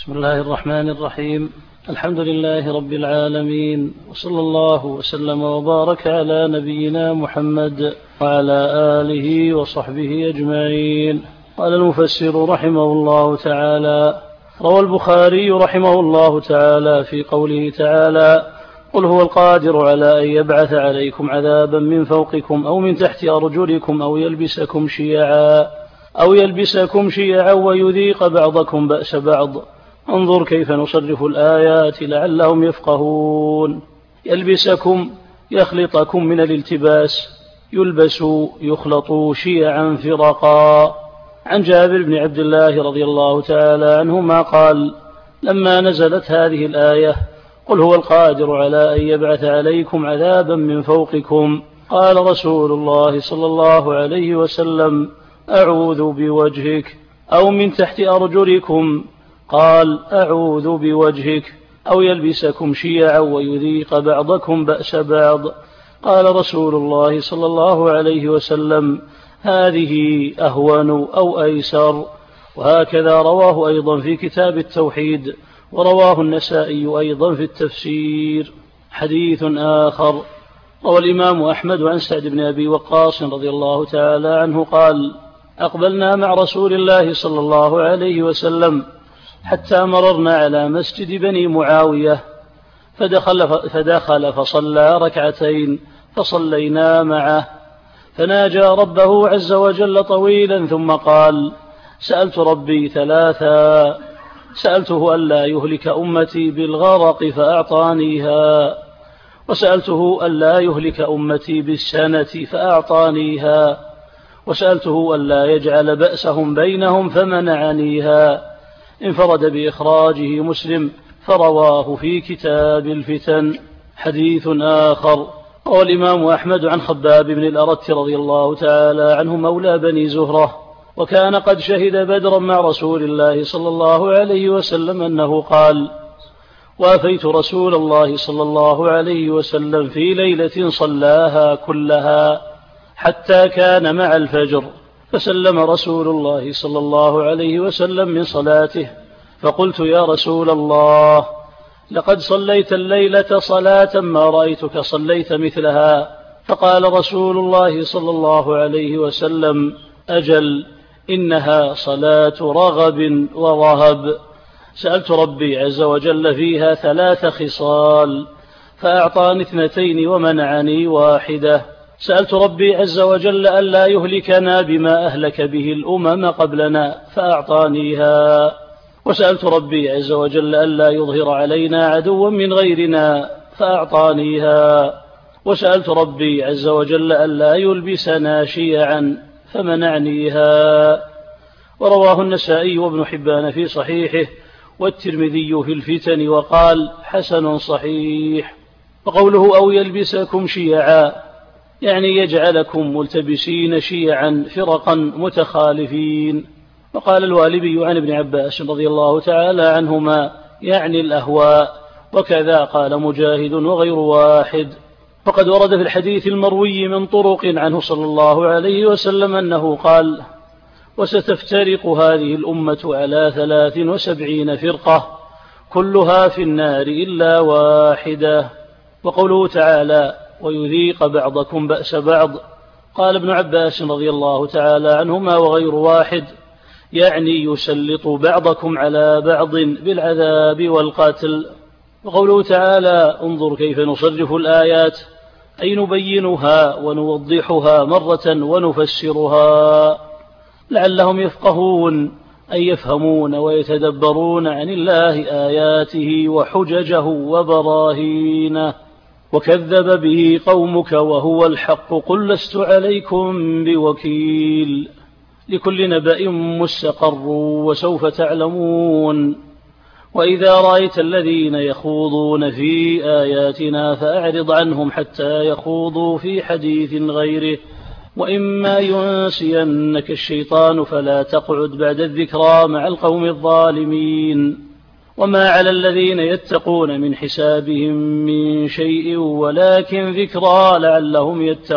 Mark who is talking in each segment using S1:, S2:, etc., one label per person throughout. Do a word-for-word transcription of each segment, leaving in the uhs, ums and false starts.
S1: بسم الله الرحمن الرحيم. الحمد لله رب العالمين، وصلى الله وسلم وبارك على نبينا محمد وعلى آله وصحبه أجمعين. قال المفسر رحمه الله تعالى: روى البخاري رحمه الله تعالى في قوله تعالى: قل هو القادر على أن يبعث عليكم عذابا من فوقكم أو من تحت أرجلكم أو يلبسكم شيعا أو يلبسكم شيعا ويذيق بعضكم بأس بعض، انظر كيف نصرف الآيات لعلهم يفقهون. يلبسكم يخلطكم من الالتباس، يلبس يخلط شيعا فرقا. عن جابر بن عبد الله رضي الله تعالى عنهما قال: لما نزلت هذه الآية: قل هو القادر على أن يبعث عليكم عذابا من فوقكم، قال رسول الله صلى الله عليه وسلم: أعوذ بوجهك. أو من تحت أرجلكم، قال: أعوذ بوجهك. أو يلبسكم شيعا ويذيق بعضكم بأس بعض، قال رسول الله صلى الله عليه وسلم: هذه أهون أو أيسر. وهكذا رواه أيضا في كتاب التوحيد، ورواه النسائي أيضا في التفسير. حديث آخر: روى الإمام أحمد عن سعد بن أبي وقاص رضي الله تعالى عنه قال: أقبلنا مع رسول الله صلى الله عليه وسلم حتى مررنا على مسجد بني معاوية، فدخل, فدخل فصلى ركعتين فصلينا معه، فناجى ربه عز وجل طويلا ثم قال: سألت ربي ثلاثا، سألته ألا يهلك أمتي بالغرق فأعطانيها، وسألته ألا يهلك أمتي بالسنة فأعطانيها، وسألته ألا يجعل بأسهم بينهم فمنعنيها. انفرد بإخراجه مسلم فرواه في كتاب الفتن. حديث آخر: روى الإمام أحمد عن خباب بن الأرت رضي الله تعالى عنه مولى بني زهرة، وكان قد شهد بدرا مع رسول الله صلى الله عليه وسلم، أنه قال: وافيت رسول الله صلى الله عليه وسلم في ليلة صلاها كلها حتى كان مع الفجر، فسلم رسول الله صلى الله عليه وسلم من صلاته، فقلت: يا رسول الله، لقد صليت الليلة صلاة ما رأيتك صليت مثلها. فقال رسول الله صلى الله عليه وسلم: أجل، إنها صلاة رغب ورهب. سألت ربي عز وجل فيها ثلاث خصال، فأعطاني اثنتين ومنعني واحدة. سألت ربي عز وجل ألا يهلكنا بما أهلك به الأمم قبلنا فأعطانيها، وسألت ربي عز وجل ألا يظهر علينا عدوا من غيرنا فأعطانيها، وسألت ربي عز وجل ألا يلبسنا شيعا فمنعنيها. ورواه النسائي وابن حبان في صحيحه، والترمذي في الفتن، وقال: حسن صحيح. وقوله أو يلبسكم شيعا يعني يجعلكم ملتبسين شيعا فرقا متخالفين. وقال الوالبي عن ابن عباس رضي الله تعالى عنهما: يعني الأهواء. وكذا قال مجاهد وغير واحد. فقد ورد في الحديث المروي من طرق عنه صلى الله عليه وسلم أنه قال: وستفترق هذه الأمة على ثلاث وسبعين فرقة كلها في النار إلا واحدة. وقوله تعالى: ويذيق بعضكم بأس بعض، قال ابن عباس رضي الله تعالى عنهما وغير واحد: يعني يسلط بعضكم على بعض بالعذاب والقتل. وقوله تعالى: انظر كيف نصرف الآيات، أي نبينها ونوضحها مرة ونفسرها لعلهم يفقهون، أي يفهمون ويتدبرون عن الله آياته وحججه وبراهينه. وكذب به قومك وهو الحق، قل لست عليكم بوكيل، لكل نبأ مستقر وسوف تعلمون. وإذا رأيت الذين يخوضون في آياتنا فأعرض عنهم حتى يخوضوا في حديث غيره، وإما ينسينك الشيطان فلا تقعد بعد الذكرى مع القوم الظالمين. وما على الذين يتقون من حسابهم من شيء ولكن ذكرى لعلهم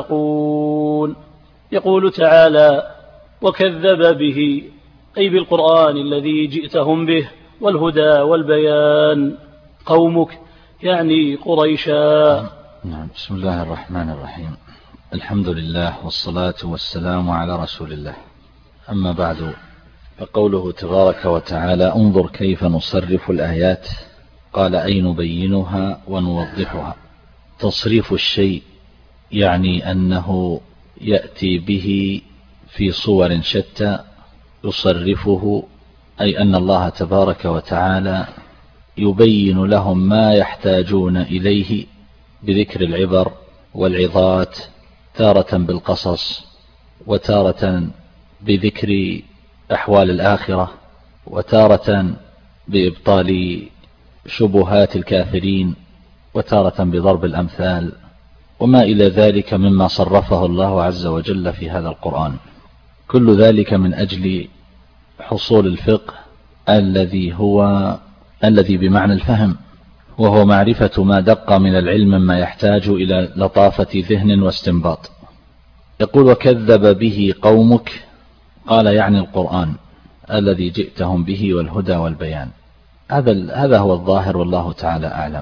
S1: يتقون. يقول تعالى: وكذب به، أي بالقرآن الذي جئتهم به، والهدى والبيان. قومك يعني قريشا.
S2: نعم. بسم الله الرحمن الرحيم. الحمد لله والصلاة والسلام على رسول الله. أما بعد، فقوله تبارك وتعالى: انظر كيف نصرف الآيات، قال أي نبينها ونوضحها. تصريف الشيء يعني أنه يأتي به في صور شتى يصرفه، أي أن الله تبارك وتعالى يبين لهم ما يحتاجون إليه بذكر العبر والعظات، تارة بالقصص وتارة بذكر أحوال الآخرة وتارة بإبطال شبهات الكافرين وتارة بضرب الأمثال وما إلى ذلك مما صرفه الله عز وجل في هذا القرآن. كل ذلك من أجل حصول الفقه الذي هو الذي بمعنى الفهم، وهو معرفة ما دق من العلم مما يحتاج إلى لطافة ذهن واستنباط. يقول: وكذب به قومك، قال يعني القرآن الذي جئتهم به والهدى والبيان. هذا هذا هو الظاهر والله تعالى أعلم.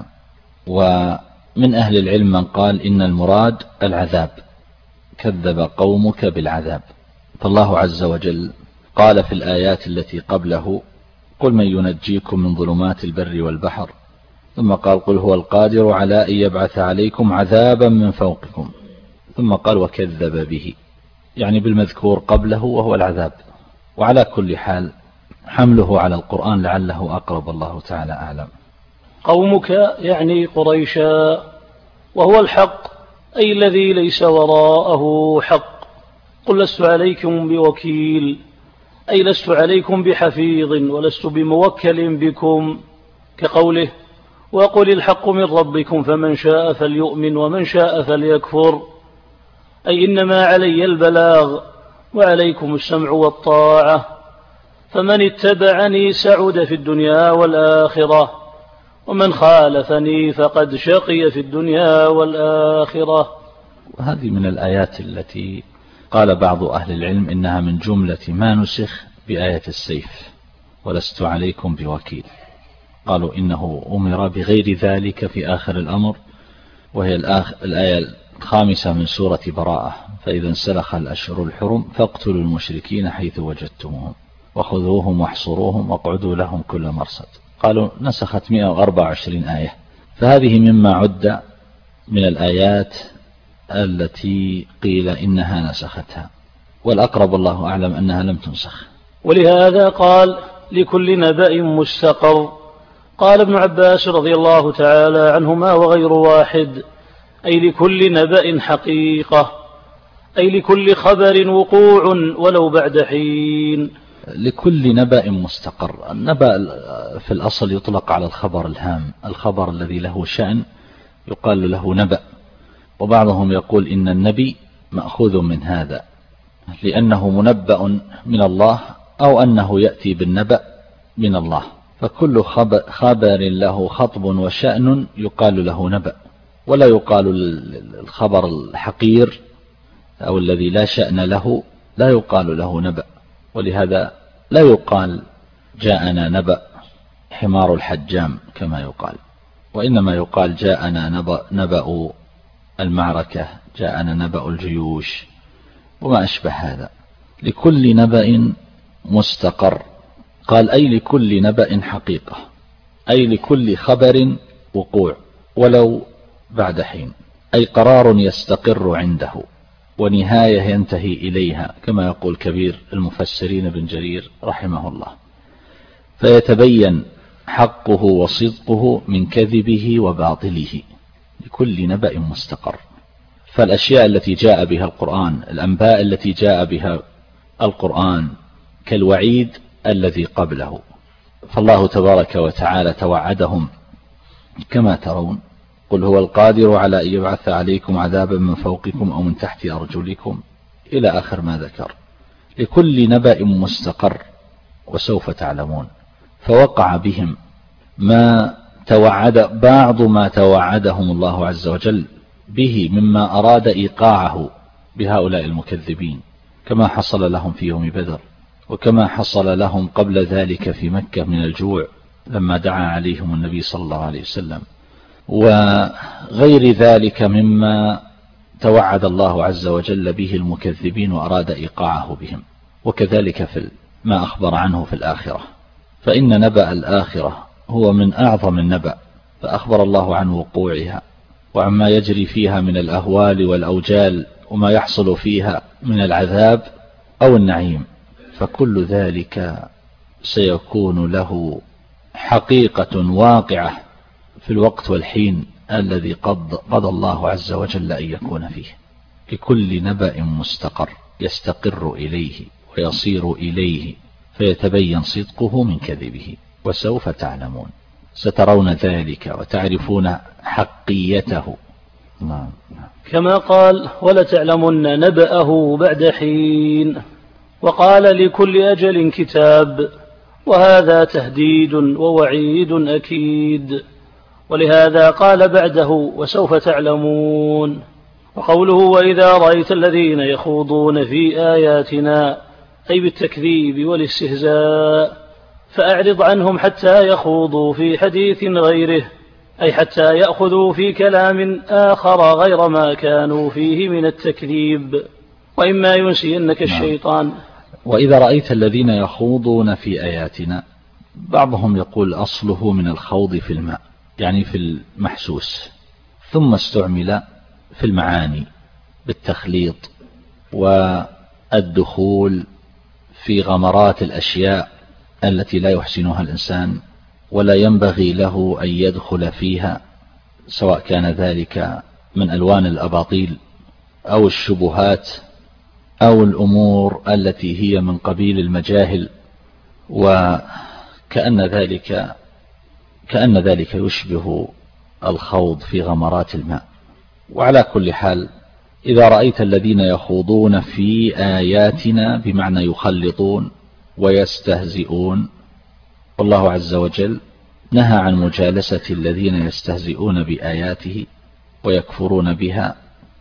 S2: ومن أهل العلم من قال إن المراد العذاب، كذب قومك بالعذاب. فالله عز وجل قال في الآيات التي قبله: قل من ينجيكم من ظلمات البر والبحر، ثم قال: قل هو القادر على أن يبعث عليكم عذابا من فوقكم، ثم قال: وكذب به، يعني بالمذكور قبله وهو العذاب. وعلى كل حال حمله على القرآن لعله أقرب، الله تعالى أعلم.
S1: قومك يعني قريشا، وهو الحق أي الذي ليس وراءه حق. قل لست عليكم بوكيل، أي لست عليكم بحفيظ ولست بموكل بكم، كقوله: وقل الحق من ربكم فمن شاء فليؤمن ومن شاء فليكفر، أي إنما علي البلاغ وعليكم السمع والطاعة، فمن اتبعني سعد في الدنيا والآخرة، ومن خالفني فقد شقي في الدنيا والآخرة.
S2: وهذه من الآيات التي قال بعض أهل العلم إنها من جملة ما نسخ بآية السيف: ولست عليكم بوكيل. قالوا إنه أمر بغير ذلك في آخر الأمر، وهي الآية الخامسة من سورة براءة: فإذا انسلخ الأشهر الحرم فاقتلوا المشركين حيث وجدتموهم وخذوهم واحصروهم واقعدوا لهم كل مرصد. قالوا نسخت مئة وأربعة وعشرين آية. فهذه مما عد من الآيات التي قيل إنها نسختها، والأقرب الله أعلم أنها لم تنسخ.
S1: ولهذا قال: لكل نبأ مستقر. قال ابن عباس رضي الله تعالى عنهما وغير واحد: أي لكل نبأ حقيقة، أي لكل خبر وقوع ولو بعد حين.
S2: لكل نبأ مستقر. النبأ في الأصل يطلق على الخبر الهام، الخبر الذي له شأن يقال له نبأ. وبعضهم يقول إن النبي مأخوذ من هذا لأنه منبأ من الله، أو أنه يأتي بالنبأ من الله. فكل خبر له خطب وشأن يقال له نبأ، ولا يقال الخبر الحقير أو الذي لا شأن له لا يقال له نبأ. ولهذا لا يقال جاءنا نبأ حمار الحجام كما يقال، وإنما يقال جاءنا نبأ, نبأ المعركة، جاءنا نبأ الجيوش وما أشبه هذا. لكل نبأ مستقر. قال أي لكل نبأ حقيقة، أي لكل خبر وقوع ولو بعد حين، أي قرار يستقر عنده ونهاية ينتهي إليها، كما يقول كبير المفسرين بن جرير رحمه الله. فيتبين حقه وصدقه من كذبه وباطله. لكل نبأ مستقر. فالأشياء التي جاء بها القرآن، الأنباء التي جاء بها القرآن كالوعيد الذي قبله. فالله تبارك وتعالى توعدهم كما ترون: قل هو القادر على أن يبعث عليكم عذابا من فوقكم أو من تحت أرجلكم إلى آخر ما ذكر. لكل نبأ مستقر، وسوف تعلمون. فوقع بهم ما توعد بعض ما توعدهم الله عز وجل به مما أراد إيقاعه بهؤلاء المكذبين، كما حصل لهم في يوم بدر، وكما حصل لهم قبل ذلك في مكة من الجوع لما دعا عليهم النبي صلى الله عليه وسلم، وغير ذلك مما توعد الله عز وجل به المكذبين وأراد إيقاعه بهم. وكذلك في ما أخبر عنه في الآخرة، فإن نبأ الآخرة هو من أعظم النبأ، فأخبر الله عن وقوعها وعما يجري فيها من الأهوال والأوجال وما يحصل فيها من العذاب أو النعيم، فكل ذلك سيكون له حقيقة واقعة في الوقت والحين الذي قضى قضى الله عز وجل أن يكون فيه. لكل نبأ مستقر يستقر إليه ويصير إليه فيتبين صدقه من كذبه، وسوف تعلمون، سترون ذلك وتعرفون حقيته. نعم.
S1: كما قال ولتعلمن نبأه بعد حين، وقال لكل أجل كتاب، وهذا تهديد ووعيد أكيد، ولهذا قال بعده وسوف تعلمون. وقوله وإذا رأيت الذين يخوضون في آياتنا أي بالتكذيب والاستهزاء فأعرض عنهم حتى يخوضوا في حديث غيره، أي حتى يأخذوا في كلام آخر غير ما كانوا فيه من التكذيب، وإما ينسينك الشيطان.
S2: وإذا رأيت الذين يخوضون في آياتنا، بعضهم يقول أصله من الخوض في الماء، يعني في المحسوس، ثم استعمل في المعاني بالتخليط والدخول في غمرات الأشياء التي لا يحسنها الإنسان ولا ينبغي له أن يدخل فيها، سواء كان ذلك من ألوان الأباطيل أو الشبهات أو الأمور التي هي من قبيل المجاهل، وكأن ذلك كأن ذلك يشبه الخوض في غمرات الماء. وعلى كل حال إذا رأيت الذين يخوضون في آياتنا بمعنى يخلطون ويستهزئون، والله عز وجل نهى عن مجالسة الذين يستهزئون بآياته ويكفرون بها،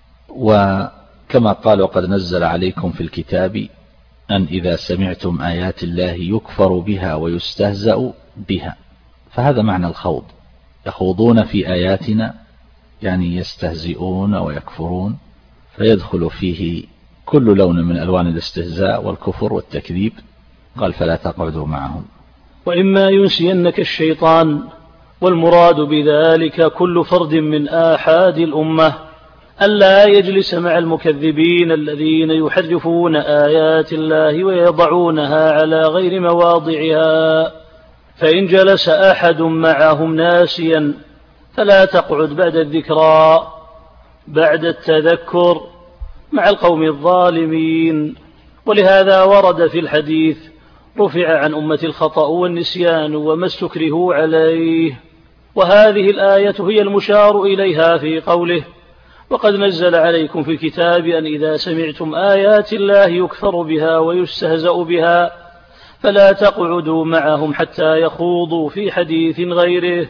S2: وكما قال وقد نزل عليكم في الكتاب أن إذا سمعتم آيات الله يكفر بها ويستهزأ بها، فهذا معنى الخوض، يخوضون في آياتنا يعني يستهزئون ويكفرون، فيدخل فيه كل لون من ألوان الاستهزاء والكفر والتكذيب. قال فلا تقعدوا معهم.
S1: وإما ينسينك الشيطان، والمراد بذلك كل فرد من آحاد الأمة ألا يجلس مع المكذبين الذين يحرفون آيات الله ويضعونها على غير مواضعها، فإن جلس أحد معهم ناسيا فلا تقعد بعد الذكرى بعد التذكر مع القوم الظالمين. ولهذا ورد في الحديث رفع عن أمة الخطأ والنسيان وما استكرهوا عليه، وهذه الآية هي المشار إليها في قوله وقد نزل عليكم في الكتاب أن إذا سمعتم آيات الله يكفر بها ويستهزأ بها فلا تقعدوا معهم حتى يخوضوا في حديث غيره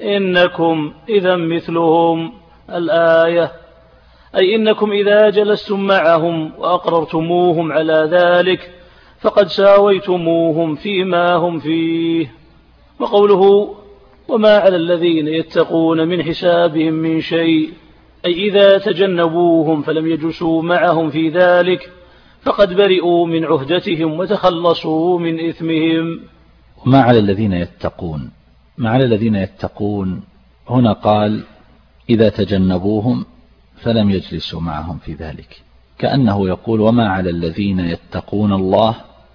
S1: إنكم إذا مثلهم. الآية أي إنكم إذا جلستم معهم وأقررتموهم على ذلك فقد ساويتموهم فيما هم فيه. وقوله وما على الذين يتقون من حسابهم من شيء، أي إذا تجنبوهم فلم يجلسوا معهم في ذلك فقد برئوا من عهدتهم وتخلصوا من إثمهم.
S2: وما على الذين يتقون، ما على الذين يتقون هنا قال إذا تجنبوهم فلم يجلسوا معهم في ذلك، كأنه يقول وما على الذين يتقون الله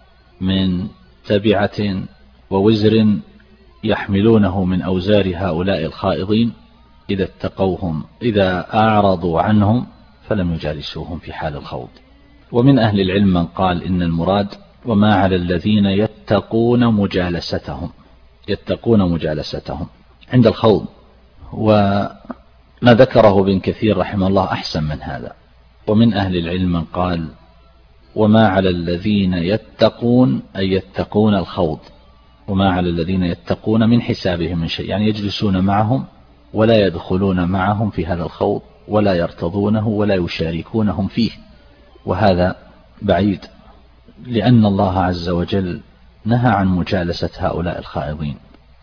S2: من تبعة ووزر يحملونه من أوزار هؤلاء الخائضين إذا اتقوهم إذا أعرضوا عنهم فلم يجالسوهم في حال الخوض. ومن أهل العلم من قال إن المراد وما على الذين يتقون مجالستهم يتقون مجالستهم عند الخوض. وما ذكره ابن كثير رحمه الله أحسن من هذا. ومن أهل العلم من قال وما على الذين يتقون أي يتقون الخوض، وما على الذين يتقون من حسابهم من شيء، يعني يجلسون معهم ولا يدخلون معهم في هذا الخوض ولا يرتضونه ولا يشاركونهم فيه، وهذا بعيد، لأن الله عز وجل نهى عن مجالسة هؤلاء الخائضين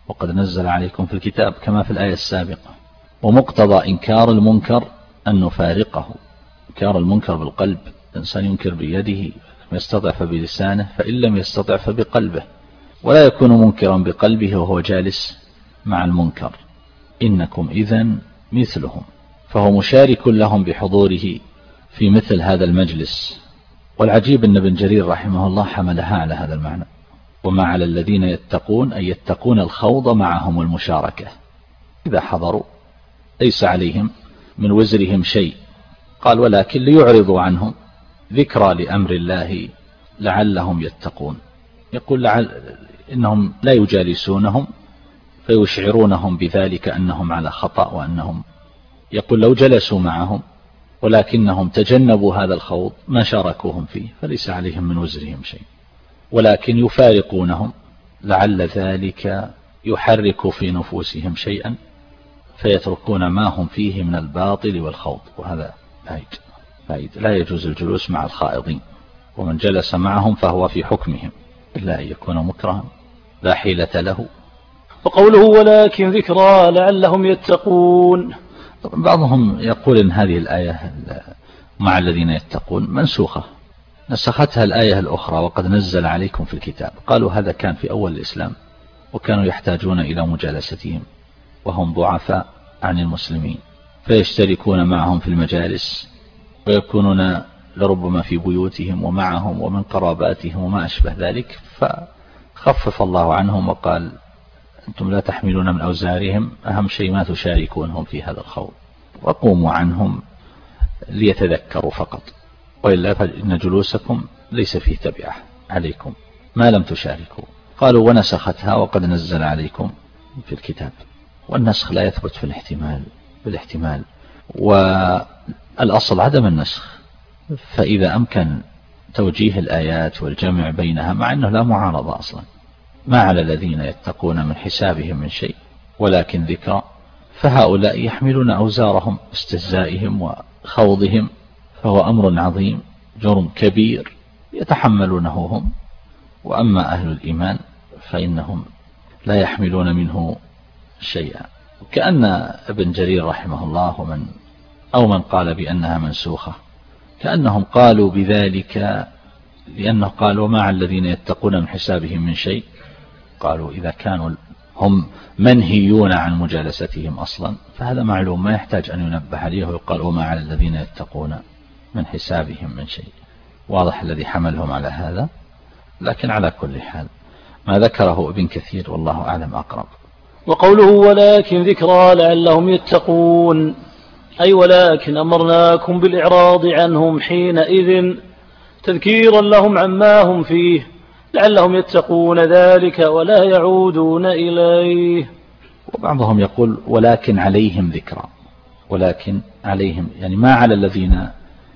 S2: وقد نزل عليكم في الكتاب كما في الآية السابقة. ومقتضى إنكار المنكر أن نفارقه. إنكار المنكر بالقلب، الإنسان ينكر بيده، لم يستطع فبلسانه، فإن لم يستطع فبقلبه، ولا يكون منكرا بقلبه وهو جالس مع المنكر، إنكم إذن مثلهم. فهو مشارك لهم بحضوره في مثل هذا المجلس. والعجيب أن ابن جرير رحمه الله حملها على هذا المعنى، وما على الذين يتقون أن يتقون الخوض معهم والمشاركة. إذا حضروا ليس عليهم من وزرهم شيء، قال ولكن ليعرضوا عنهم ذكرى لأمر الله لعلهم يتقون. يقول لعل إنهم لا يجالسونهم فيشعرونهم بذلك أنهم على خطأ وأنهم، يقول لو جلسوا معهم ولكنهم تجنبوا هذا الخوض ما شاركوهم فيه فليس عليهم من وزرهم شيء، ولكن يفارقونهم لعل ذلك يحرك في نفوسهم شيئا فيتركون ما هم فيه من الباطل والخوض، وهذا بعيد بعيد. لا يجوز الجلوس مع الخائضين، ومن جلس معهم فهو في حكمهم إلا أن يكون مكرها لا حيلة له.
S1: وقوله ولكن ذكرى لعلهم يتقون.
S2: بعضهم يقول إن هذه الآية مع الذين يتقون منسوخة، نسختها الآية الأخرى وقد نزل عليكم في الكتاب. قالوا هذا كان في أول الإسلام، وكانوا يحتاجون إلى مجالستهم وهم ضعفاء عن المسلمين، فيشتركون معهم في المجالس ويكونون لربما في بيوتهم ومعهم ومن قراباتهم وما أشبه ذلك، فخفف الله عنهم وقال أنتم لا تحملون من أوزارهم، أهم شيء ما تشاركونهم في هذا الخوض، وقوموا عنهم ليتذكروا فقط، وإلا فإن جلوسكم ليس فيه تبعة عليكم ما لم تشاركوا. قالوا ونسختها وقد نزل عليكم في الكتاب. والنسخ لا يثبت في الاحتمال بالاحتمال، والأصل عدم النسخ. فإذا أمكن توجيه الآيات والجمع بينها مع أنه لا معارضة أصلا، ما على الذين يتقون من حسابهم من شيء ولكن ذكرى، فهؤلاء يحملون أوزارهم استهزائهم وخوضهم، فهو أمر عظيم جرم كبير يتحملونه هم. وأما أهل الإيمان فإنهم لا يحملون منه شيئا. كأن ابن جرير رحمه الله ومن أو من قال بأنها منسوخة كأنهم قالوا بذلك لأنه قالوا ما على الذين يتقون من حسابهم من شيء. قالوا إذا كانوا هم منهيون عن مجالستهم أصلا فهذا معلوم ما يحتاج أن ينبه عليه ويقال وما على الذين يتقون من حسابهم من شيء. واضح الذي حملهم على هذا. لكن على كل حال ما ذكره ابن كثير والله أعلم أقرب.
S1: وقوله ولكن ذكرى لعلهم يتقون، أي ولكن أمرناكم بالإعراض عنهم حينئذ تذكيرا لهم عما هم فيه لعلهم يتقون ذلك ولا يعودون إليه.
S2: وبعضهم يقول ولكن عليهم ذكرى، ولكن عليهم يعني ما على الذين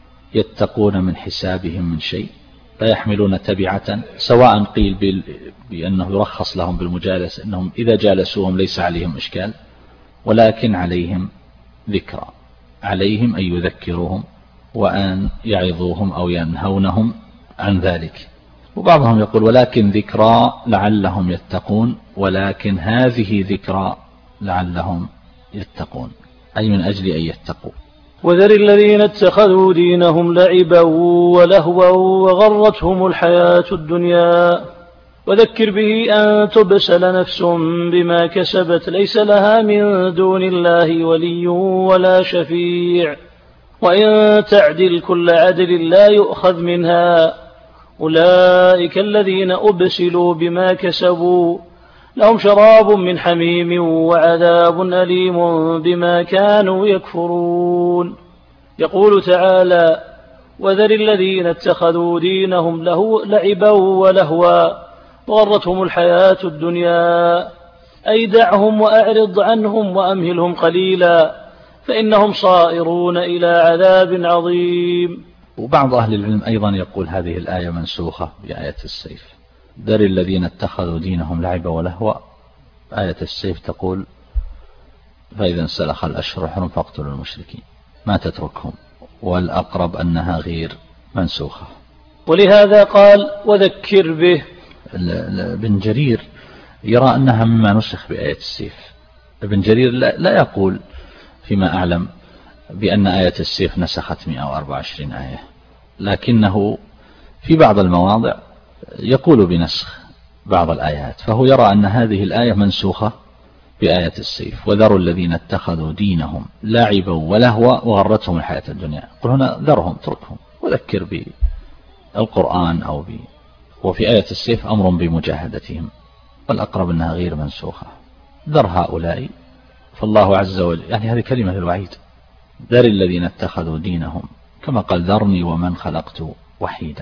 S2: يتقون من حسابهم من شيء، لا يحملون تبعة، سواء قيل بأنه يرخص لهم بالمجالس أنهم إذا جالسوهم ليس عليهم إشكال، ولكن عليهم ذكرى، عليهم أن يذكروهم وأن يعظوهم أو ينهونهم عن ذلك. وبعضهم يقول ولكن ذكرى لعلهم يتقون، ولكن هذه ذكرى لعلهم يتقون، أي من أجل أن يتقوا.
S1: وذر الذين اتخذوا دينهم لعبا ولهوا وغرتهم الحياة الدنيا وذكر به أن تبسل نفس بما كسبت ليس لها من دون الله ولي ولا شفيع وإن تعدل كل عدل لا يؤخذ منها أولئك الذين أبسلوا بما كسبوا لهم شراب من حميم وعذاب أليم بما كانوا يكفرون. يقول تعالى وذر الذين اتخذوا دينهم له لعبا ولهوا وغرتهم الحياة الدنيا، أي دعهم وأعرض عنهم وأمهلهم قليلا فإنهم صائرون إلى عذاب عظيم.
S2: وبعض أهل العلم أيضا يقول هذه الآية منسوخة بآية السيف. ذر الذين اتخذوا دينهم لعبا ولهوا، آية السيف تقول فإذا انسلخ الأشهر الحرم فاقتلوا المشركين، ما تتركهم، والأقرب أنها غير منسوخة.
S1: ولهذا قال وذكر به.
S2: بن جرير يرى أنها مما نسخ بآية السيف. ابن جرير لا يقول فيما أعلم بأن آية السيف نسخت مئة وأربعة وعشرين آية، لكنه في بعض المواضع يقول بنسخ بعض الآيات، فهو يرى أن هذه الآية منسوخة بآية السيف. وذروا الذين اتخذوا دينهم لاعبا ولهوا وغرتهم الحياة الدنيا. قل هنا ذرهم، تركهم، وذكر بالقرآن أو ب... وفي آية السيف أمر بمجاهدتهم، والأقرب أنها غير منسوخة. ذر هؤلاء، فالله عز وجل يعني هذه كلمة الوعيد، ذر الذين اتخذوا دينهم، كما قال ذرني ومن خلقت وحيدا.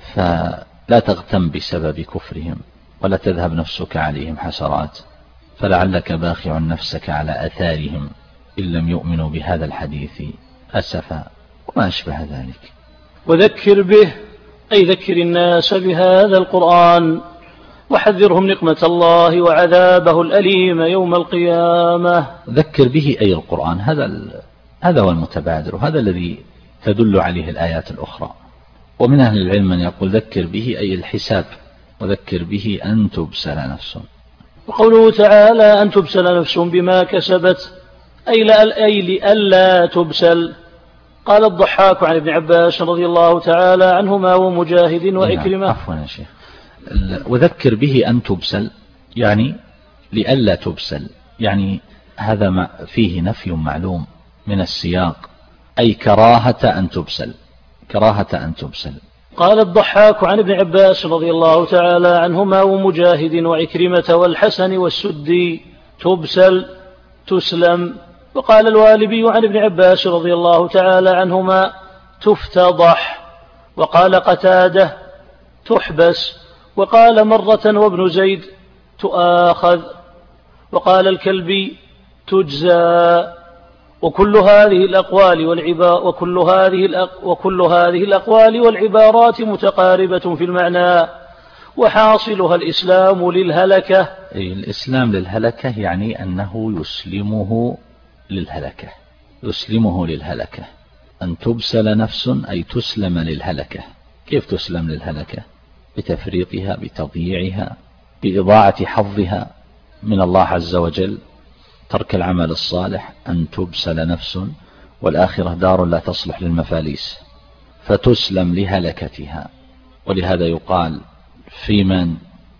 S2: فلا تغتم بسبب كفرهم ولا تذهب نفسك عليهم حسرات، فلعلك باخع نفسك على أثارهم إن لم يؤمنوا بهذا الحديث أسفا، وما أشبه ذلك.
S1: وذكر به أي ذكر الناس بهذا القرآن، وحذرهم نقمة الله وعذابه الأليم يوم القيامة.
S2: ذكر به أي القرآن، هذا هذا هو المتبادر، وهذا الذي تدل عليه الآيات الأخرى. ومن أهل العلم من يقول ذكر به أي الحساب، وذكر به أن تبسل نفس.
S1: وقوله تعالى أن تبسل نفس بما كسبت أي لألا تبسل. قال الضحاك عن ابن عباس رضي الله تعالى عنهما ومجاهد وعكرمة.
S2: عفوا يا شيخ، وذكر به أن تبسل يعني لألا تبسل، يعني هذا ما فيه نفي معلوم من السياق، أي كراهة أن تبسل، كراهة أن تبسل.
S1: قال الضحاك عن ابن عباس رضي الله تعالى عنهما ومجاهد وعكرمة والحسن والسدي تبسل تسلم. وقال الوالبي عن ابن عباس رضي الله تعالى عنهما تفتضح. وقال قتادة تحبس. وقال مرة وابن زيد تؤاخذ. وقال الكلبي تجزى. وكل هذه الأقوال والعبارات وكل هذه الأق... وكل هذه الأقوال والعبارات متقاربة في المعنى، وحاصلها الإسلام للهلكة.
S2: أي الإسلام للهلكة يعني أنه يسلمه للهلكة، يسلمه للهلكة. أن تبسل نفس أي تسلم للهلكة. كيف تسلم للهلكة؟ بتفريطها، بتضييعها، بإضاعة حظها من الله عز وجل، ترك العمل الصالح. أن تبسل نفس، والآخرة دار لا تصلح للمفاليس، فتسلم لهلكتها. ولهذا يقال في من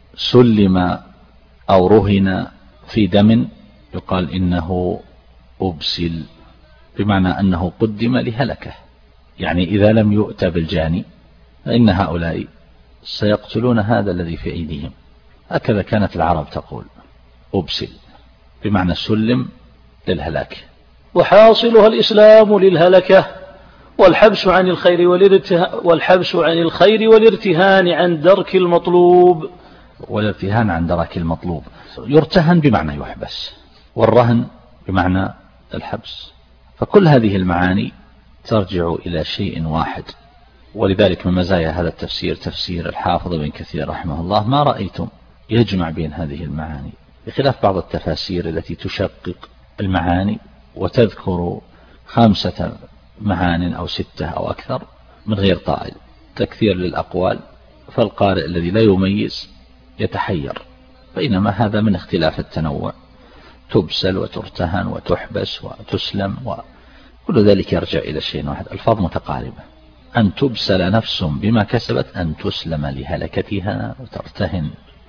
S2: سلم أو رهن في دم يقال إنه أبسل، بمعنى أنه قدم لهلكه، يعني إذا لم يؤتى بالجاني فإن هؤلاء سيقتلون هذا الذي في أيديهم. هكذا كانت العرب تقول، أبسل بمعنى سلم للهلاك.
S1: وحاصلها الإسلام للهلكة، والحبس عن الخير والارتهان والحبس عن الخير والارتهان عن درك المطلوب.
S2: والارتهان عن درك المطلوب، يرتهن بمعنى يحبس، والرهن بمعنى الحبس. فكل هذه المعاني ترجع إلى شيء واحد. ولذلك من مزايا هذا التفسير تفسير الحافظ بن كثير رحمه الله، ما رأيتم يجمع بين هذه المعاني، بخلاف بعض التفاسير التي تشقق المعاني وتذكر خمسة معان أو ستة أو أكثر من غير طائل، تكثير للأقوال، فالقارئ الذي لا يميز يتحير. بينما هذا من اختلاف التنوع، تبسل وترتهن وتحبس وتسلم، وكل ذلك يرجع إلى شيء واحد، ألفاظ متقاربة. أن تبسل نفس بما كسبت، أن تسلم لهلكتها وترتهن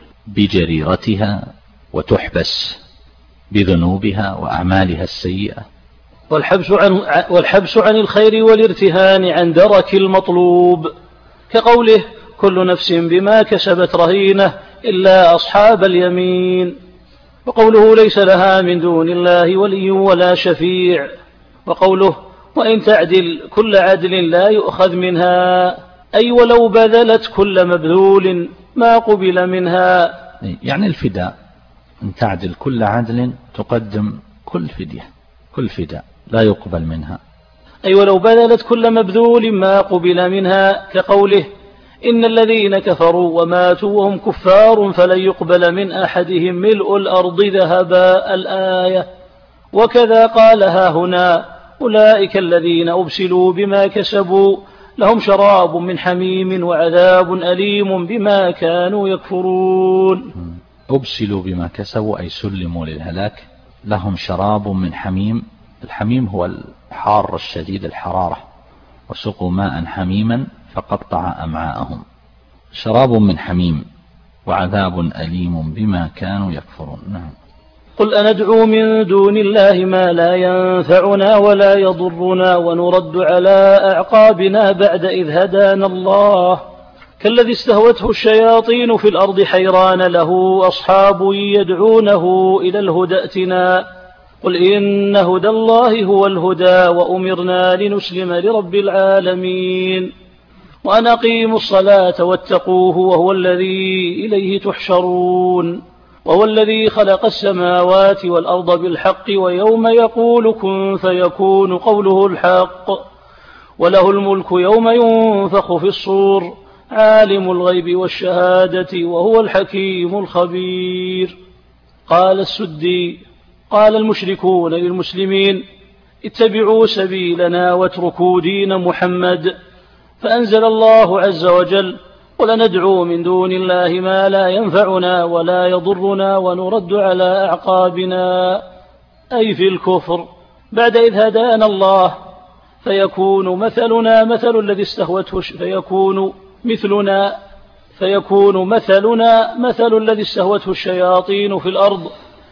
S2: بجريرتها وتحبس بذنوبها وأعمالها السيئة.
S1: والحبس عن, والحبس عن الخير والارتهان عن درك المطلوب، كقوله كل نفس بما كسبت رهينة إلا أصحاب اليمين. وقوله ليس لها من دون الله ولي ولا شفيع. وقوله وإن تعدل كل عدل لا يؤخذ منها، أي ولو بذلت كل مبذول ما قبل منها.
S2: يعني الفداء، أن تعدل كل عدل تقدم كل فدية، كل فداء لا يقبل منها.
S1: أي ولو بذلت كل مبذول ما قبل منها، كقوله إن الذين كفروا وماتوا وهم كفار فلن يقبل من أحدهم ملء الأرض ذهبا، الآية. وكذا قالها هنا أولئك الذين أبسلوا بما كسبوا لهم شراب من حميم وعذاب أليم بما كانوا يكفرون.
S2: أبسلوا بما كسبوا أي سلموا للهلاك. لهم شراب من حميم، الحميم هو الحار الشديد الحرارة، وسقوا ماء حميما فقطع أمعاءهم. شراب من حميم وعذاب أليم بما كانوا يكفرون. نعم.
S1: قل أندعو من دون الله ما لا ينفعنا ولا يضرنا ونرد على أعقابنا بعد إذ هدانا الله كالذي استهوته الشياطين في الأرض حيران له أصحاب يدعونه إلى الهدى ائتنا قل إن هدى الله هو الهدى وأمرنا لنسلم لرب العالمين وأن أقيموا الصلاة واتقوه وهو الذي إليه تحشرون وهو الذي خلق السماوات والأرض بالحق ويوم يقول كن فيكون قوله الحق وله الملك يوم ينفخ في الصور عالم الغيب والشهادة وهو الحكيم الخبير. قال السدي قال المشركون للمسلمين اتبعوا سبيلنا واتركوا دين محمد، فأنزل الله عز وجل قل ندعو من دون الله ما لا ينفعنا ولا يضرنا ونرد على أعقابنا أي في الكفر بعد إذ هدانا الله فيكون مثلنا مثل الذي استهوته فيكون مثلنا فيكون مثلنا مثل الذي استهوته الشياطين في الأرض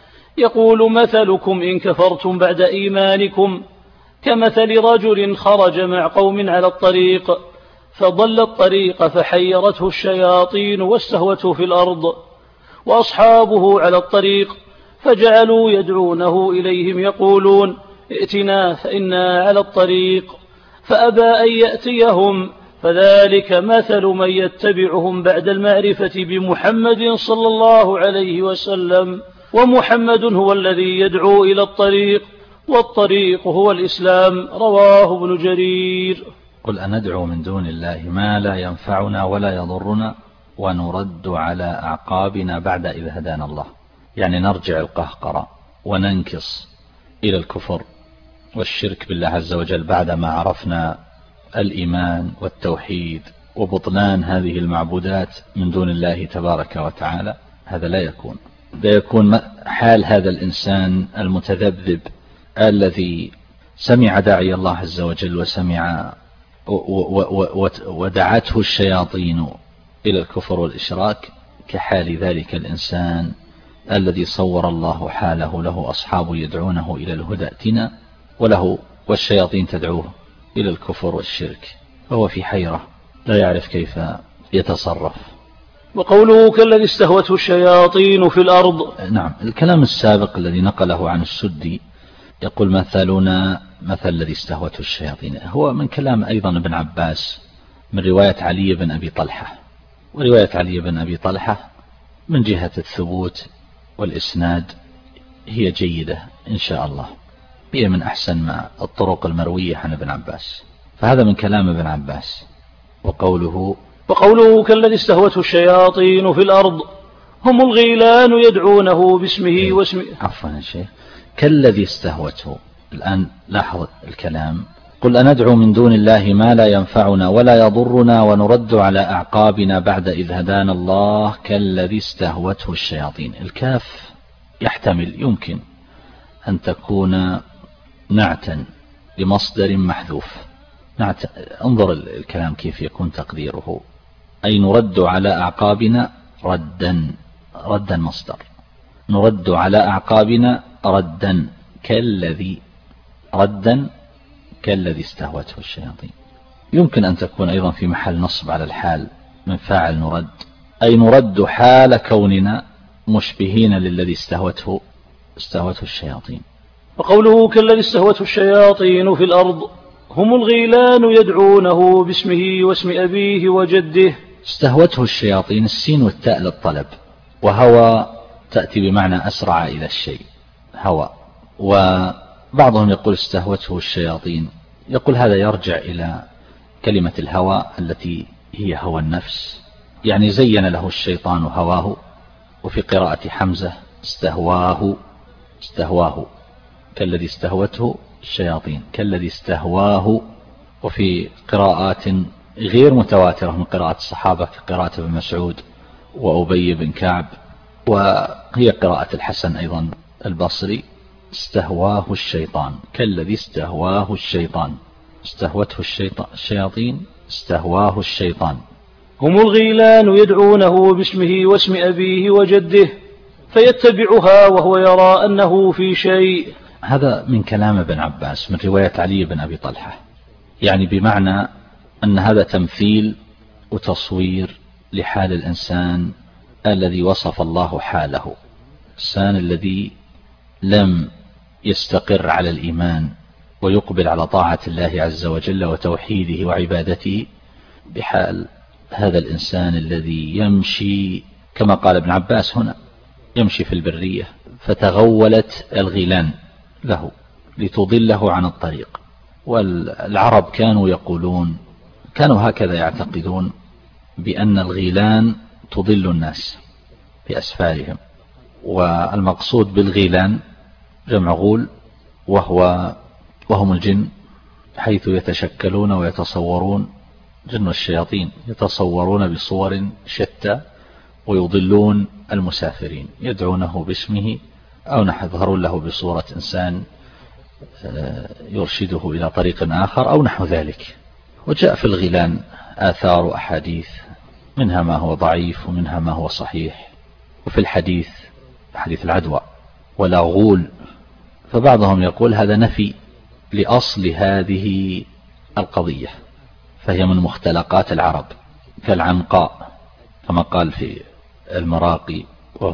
S1: يقول مثلكم إن كفرتم بعد إيمانكم كمثل رجل خرج مع قوم على الطريق فضل الطريق فحيرته الشياطين واستهوته في الأرض وأصحابه على الطريق فجعلوا يدعونه إليهم يقولون ائتنا فإنا على الطريق فأبى أن يأتيهم فذلك مثل من يتبعهم بعد المعرفة بمحمد صلى الله عليه وسلم ومحمد هو الذي يدعو إلى الطريق والطريق هو الإسلام. رواه ابن جرير.
S2: قل أندعو من دون الله ما لا ينفعنا ولا يضرنا ونرد على أعقابنا بعد إذ هدانا الله، يعني نرجع القهقرة وننكص إلى الكفر والشرك بالله عز وجل بعدما عرفنا الإيمان والتوحيد وبطلان هذه المعبودات من دون الله تبارك وتعالى. هذا لا يكون لا يكون حال هذا الإنسان المتذبذب الذي سمع داعي الله عز وجل وسمع ودعته الشياطين إلى الكفر والإشراك كحال ذلك الإنسان الذي صور الله حاله له أصحاب يدعونه إلى الهدى ائتنا وله والشياطين تدعوه إلى الكفر والشرك، فهو في حيرة لا يعرف كيف يتصرف.
S1: وقوله كالذي استهوته الشياطين في الأرض.
S2: نعم، الكلام السابق الذي نقله عن السدي يقول مثلنا مثل الذي استهوته الشياطين هو من كلام أيضا ابن عباس من رواية علي بن أبي طلحة، ورواية علي بن أبي طلحة من جهة الثبوت والإسناد هي جيدة إن شاء الله، هي من أحسن ما الطرق المروية عن ابن عباس، فهذا من كلام ابن عباس. وقوله
S1: وقوله كالذي استهوته الشياطين في الأرض هم الغيلان يدعونه باسمه واسمه.
S2: عفوا يا شيخ، كالذي استهوته. الآن لاحظ الكلام، قل أندعو من دون الله ما لا ينفعنا ولا يضرنا ونرد على أعقابنا بعد إذ هدانا الله كالذي استهوته الشياطين. الكاف يحتمل يمكن أن تكون نعتا لمصدر محذوف. نعت... انظر الكلام كيف يكون تقديره، أي نرد على أعقابنا ردا، ردا مصدر، نرد على أعقابنا ردا كالذي ردا كالذي استهوته الشياطين. يمكن أن تكون أيضا في محل نصب على الحال من فاعل نرد، أي نرد حال كوننا مشبهين للذي استهوته استهوته الشياطين.
S1: وقوله كالذي استهوته الشياطين في الأرض هم الغيلان يدعونه باسمه واسم أبيه وجده.
S2: استهوته الشياطين السين والتاء للطلب، وهوى تأتي بمعنى أسرع إلى الشيء هوى. وبعضهم يقول استهوته الشياطين، يقول هذا يرجع إلى كلمة الهوى التي هي هوى النفس، يعني زين له الشيطان هواه. وفي قراءة حمزة استهواه استهواه كالذي استهوته الشياطين كالذي استهواه. وفي قراءات غير متواترة من قراءة الصحابة كقراءة ابن مسعود وأبي بن كعب وهي قراءة الحسن أيضا البصري: استهواه الشيطان كالذي استهواه الشيطان، استهوته الشيطان الشياطين استهواه الشيطان.
S1: هم الغيلان يدعونه باسمه واسم أبيه وجده فيتبعها وهو يرى أنه في شيء.
S2: هذا من كلام ابن عباس من رواية علي بن أبي طلحة، يعني بمعنى أن هذا تمثيل وتصوير لحال الإنسان الذي وصف الله حاله، الإنسان الذي لم يستقر على الإيمان ويقبل على طاعة الله عز وجل وتوحيده وعبادته، بحال هذا الإنسان الذي يمشي كما قال ابن عباس هنا، يمشي في البرية فتغولت الغيلان له لتضله عن الطريق. والعرب كانوا يقولون، كانوا هكذا يعتقدون بأن الغيلان تضل الناس بأسفارهم، والمقصود بالغيلان جمع غول، وهو وهم الجن، حيث يتشكلون ويتصورون، جن الشياطين يتصورون بصور شتى ويضلون المسافرين، يدعونه باسمه أو يظهرون له بصورة إنسان يرشده إلى طريق آخر أو نحو ذلك. وجاء في الغيلان آثار وأحاديث، منها ما هو ضعيف ومنها ما هو صحيح. وفي الحديث حديث العدوى ولا غول، فبعضهم يقول هذا نفي لأصل هذه القضية، فهي من مختلقات العرب كالعنقاء كما قال في المراقي: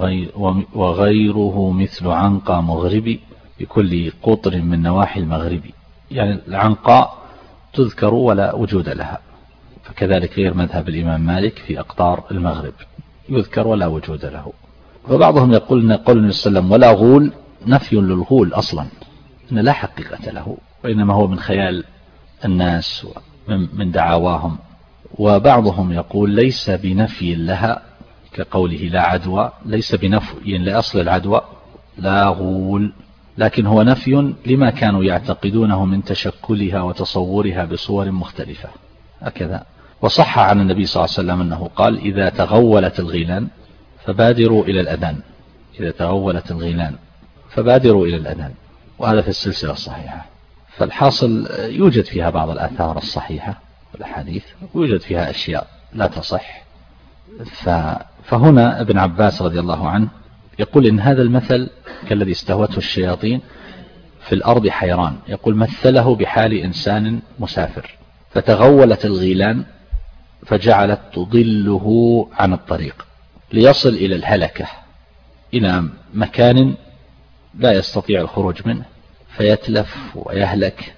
S2: وغيره مثل عنقى مغربي بكل قطر من نواحي المغربي. يعني العنقاء تذكر ولا وجود لها، فكذلك غير مذهب الإمام مالك في أقطار المغرب، يذكر ولا وجود له. فبعضهم يقول قول النبي صلى الله عليه وسلم ولا غول نفي للغول أصلا، إن لا حقيقة له، وإنما هو من خيال الناس ومن دعاواهم. وبعضهم يقول ليس بنفي لها كقوله لا عدوى، ليس بنفي لأصل العدوى لا غول، لكن هو نفي لما كانوا يعتقدونه من تشكلها وتصورها بصور مختلفة هكذا. وصح عن النبي صلى الله عليه وسلم أنه قال: إذا تغولت الغيلان فبادروا إلى الأذان، إذا تغولت الغيلان فبادروا إلى الأذان. وهذا في السلسلة الصحيحة. فالحاصل يوجد فيها بعض الآثار الصحيحة والأحاديث، ويوجد فيها أشياء لا تصح. فهنا ابن عباس رضي الله عنه يقول إن هذا المثل كالذي استهوته الشياطين في الأرض حيران، يقول مثله بحال إنسان مسافر فتغولت الغيلان فجعلت تضله عن الطريق ليصل إلى الهلكة، إلى مكان لا يستطيع الخروج منه، فيتلف ويهلك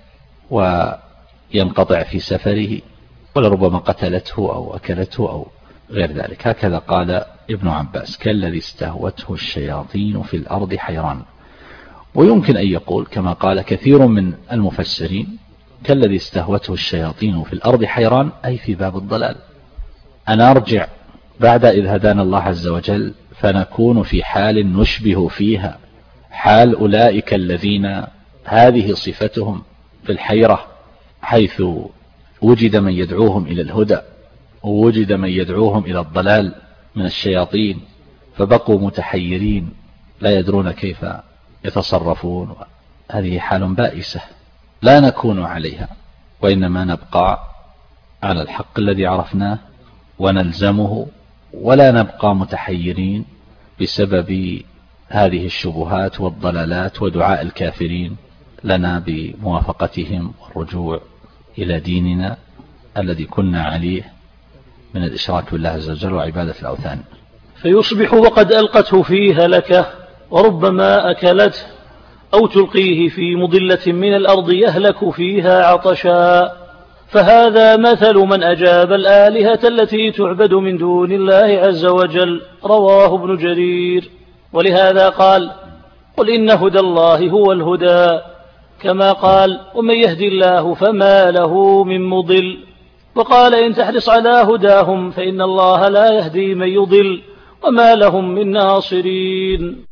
S2: وينقطع في سفره، ولربما قتلته أو أكلته أو غير ذلك. هكذا قال ابن عباس: كالذي استهوته الشياطين في الأرض حيران. ويمكن أن يقول كما قال كثير من المفسرين: كالذي استهوته الشياطين في الأرض حيران، أي في باب الضلال، أنا أرجع بعد إذ هدانا الله عز وجل فنكون في حال نشبه فيها حال أولئك الذين هذه صفتهم في الحيرة، حيث وجد من يدعوهم إلى الهدى ووجد من يدعوهم إلى الضلال من الشياطين، فبقوا متحيرين لا يدرون كيف يتصرفون. هذه حال بائسة لا نكون عليها، وإنما نبقى على الحق الذي عرفناه ونلزمه، ولا نبقى متحيرين بسبب هذه الشبهات والضلالات ودعاء الكافرين لنا بموافقتهم والرجوع إلى ديننا الذي كنا عليه من الإشراك بالله عز وجل وعبادة الأوثان.
S1: فيصبح وقد ألقته في هلكة، وربما أكلته أو تلقيه في مضلة من الأرض يهلك فيها عطشا. فهذا مثل من أجاب الآلهة التي تعبد من دون الله عز وجل. رواه ابن جرير. ولهذا قال: قل إن هدى الله هو الهدى، كما قال: ومن يهدي الله فما له من مضل. وقال: إن تحرص على هداهم فإن الله لا يهدي من يضل وما لهم من ناصرين.